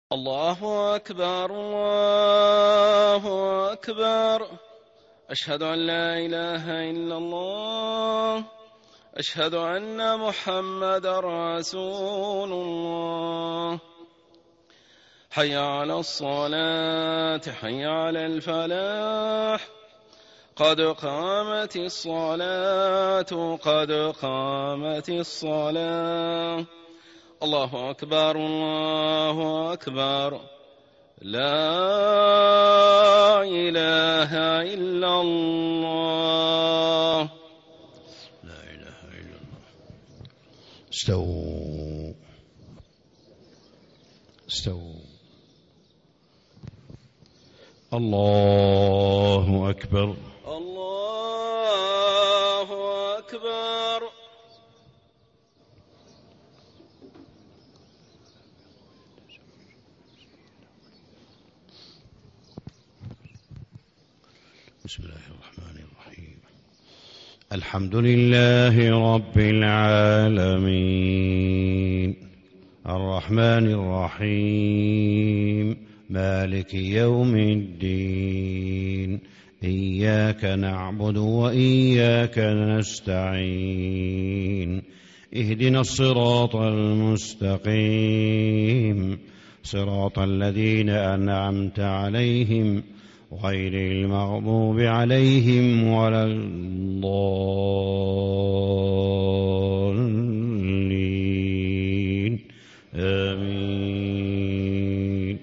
الله أكبر الله أكبر. أشهد أن لا إله إلا الله. أشهد أن محمدا رسول الله. حي على الصلاة حي على الفلاح. قد قامت الصلاة قد قامت الصلاة. الله أكبر الله أكبر. لا إله إلا الله. لا إله إلا الله. استووا استووا. الله أكبر الله أكبر. بسم الله الرحمن الرحيم. الحمد لله رب العالمين الرحمن الرحيم مالك يوم الدين. إياك نعبد وإياك نستعين. اهدنا الصراط المستقيم صراط الذين أنعمت عليهم غير المغضوب عليهم ولا الضالين. آمين.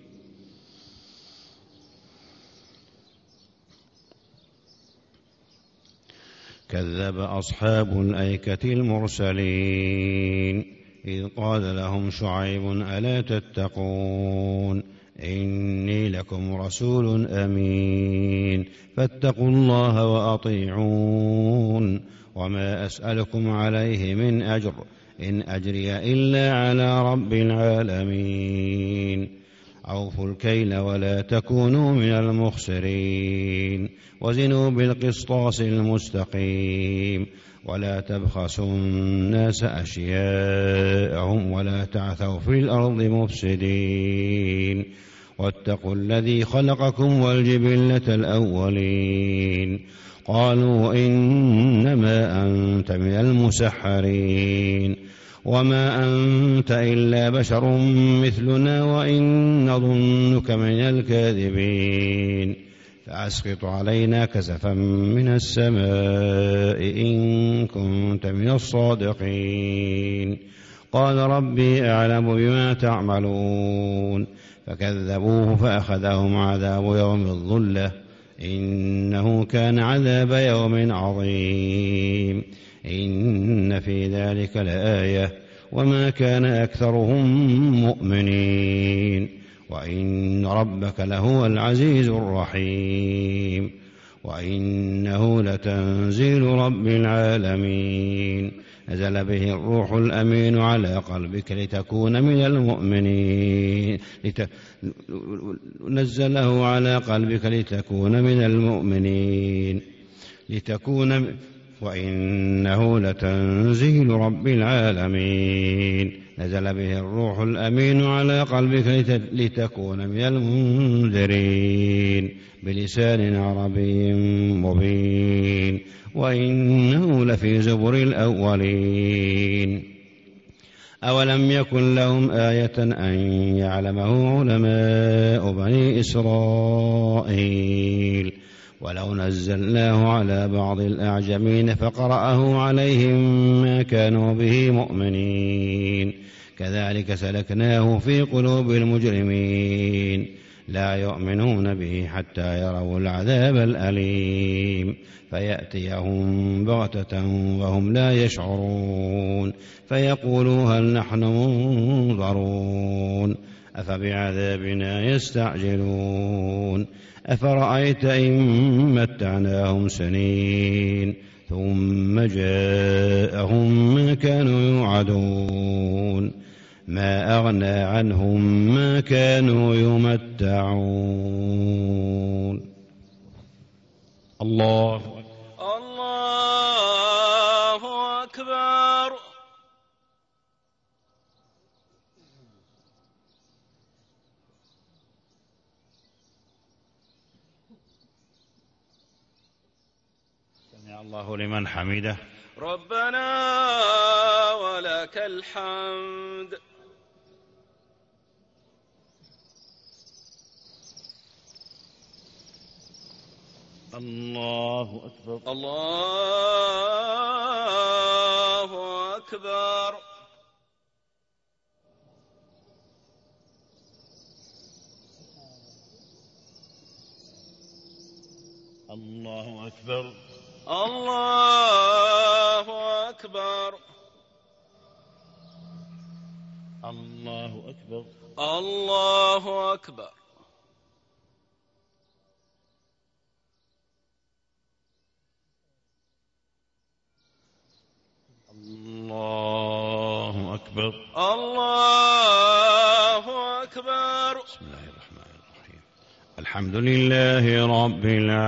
كذب أصحاب الأيكة المرسلين إذ قال لهم شعيب ألا تتقون إني لكم رسول أمين فاتقوا الله وأطيعون وما أسألكم عليه من أجر إن أجري إلا على رب العالمين. أوفوا الكيل ولا تكونوا من المخسرين وزنوا بالقسطاس المستقيم ولا تبخسوا الناس أشياءهم ولا تعثوا في الأرض مفسدين واتقوا الذي خلقكم والجبلة الأولين. قالوا إنما أنت من المسحرين وما أنت إلا بشر مثلنا وإن نظنك من الكاذبين فأسقط علينا كسفا من السماء إن كنت من الصادقين. قال ربي أعلم بما تعملون فكذبوه فأخذهم عذاب يوم الظلة إنه كان عذاب يوم عظيم. إن في ذلك لآية وما كان أكثرهم مؤمنين وإن ربك لهو العزيز الرحيم. وإنه لتنزيل رب العالمين نزل به الروح الأمين على قلبك لتكون من المؤمنين نزله على قلبك لتكون من المؤمنين وإنه لتنزيل رب العالمين نزل به الروح الأمين على قلبك لتكون من المنذرين بلسان عربي مبين وإنه لفي زبر الأولين. أولم يكن لهم آية أن يعلمه علماء بني إسرائيل ولو نزلناه على بعض الأعجمين فقرأه عليهم ما كانوا به مؤمنين كذلك سلكناه في قلوب المجرمين لا يؤمنون به حتى يروا العذاب الأليم فيأتيهم بغتة وهم لا يشعرون فيقولوا هل نحن منظرون أفبعذابنا يستعجلون أفرأيت إن متعناهم سنين ثم جاءهم ما كانوا يوعدون ما أغنى عنهم ما كانوا يمتعون. الله أكبر. أكبر. الله لمن حمده. ربنا ولك الحمد. الله أكبر. الله أكبر. الله أكبر. الله أكبر. الله أكبر. الله أكبر. الله أكبر. الله أكبر. بسم الله الرحمن الرحيم. الحمد لله رب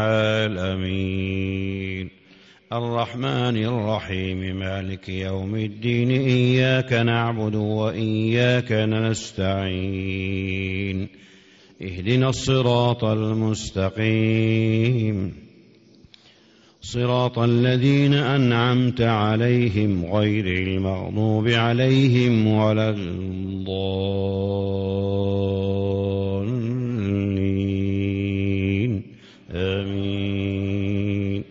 العالمين الرحمن الرحيم مالك يوم الدين إياك نعبد وإياك نستعين اهدنا الصراط المستقيم صراط الذين أنعمت عليهم غير المغضوب عليهم ولا الضالين آمين.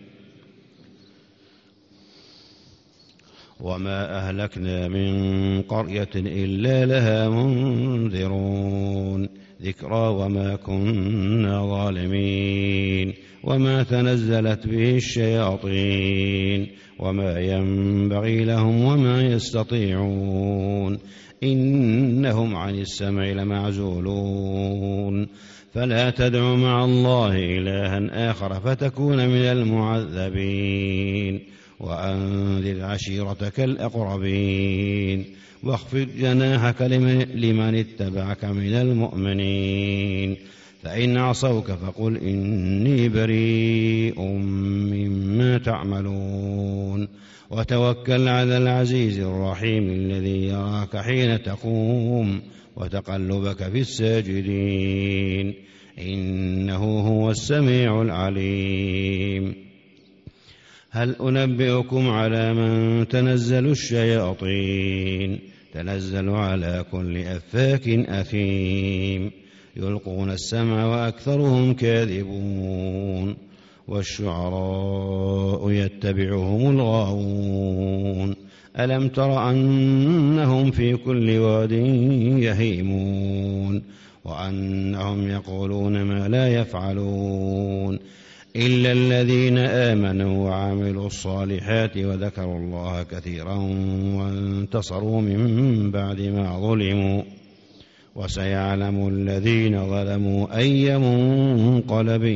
وما أهلكنا من قرية إلا لها منذرون ذكرى وما كنا ظالمين وما تنزلت به الشياطين وما ينبغي لهم وما يستطيعون إنهم عن السمع لمعزولون فلا تدع مع الله إلها آخر فتكون من المعذبين وأنذر عشيرتك الأقربين واخفض جناحك لمن اتبعك من المؤمنين فإن عصوك فقل إني بريء مما تعملون وتوكل على العزيز الرحيم الذي يراك حين تقوم وتقلبك في الساجدين إنه هو السميع العليم. هل أنبئكم على من تنزل الشياطين تنزل على كل أفاك أثيم يلقون السمع وأكثرهم كاذبون والشعراء يتبعهم الغاوون ألم تر أنهم في كل واد يهيمون وأنهم يقولون ما لا يفعلون إلا الذين آمنوا وعملوا الصالحات وذكروا الله كثيرا وانتصروا من بعد ما ظلموا وسيعلم الذين ظلموا أي منقلب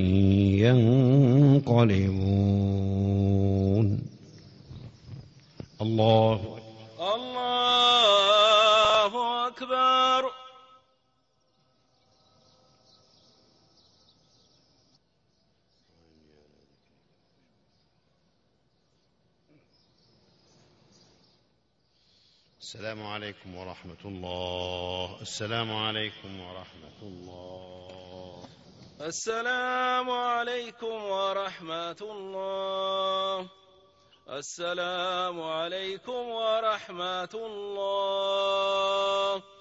ينقلبون. الله أكبر. السلام عليكم ورحمة الله. السلام عليكم ورحمة الله. السلام عليكم ورحمة الله. السلام عليكم ورحمة الله.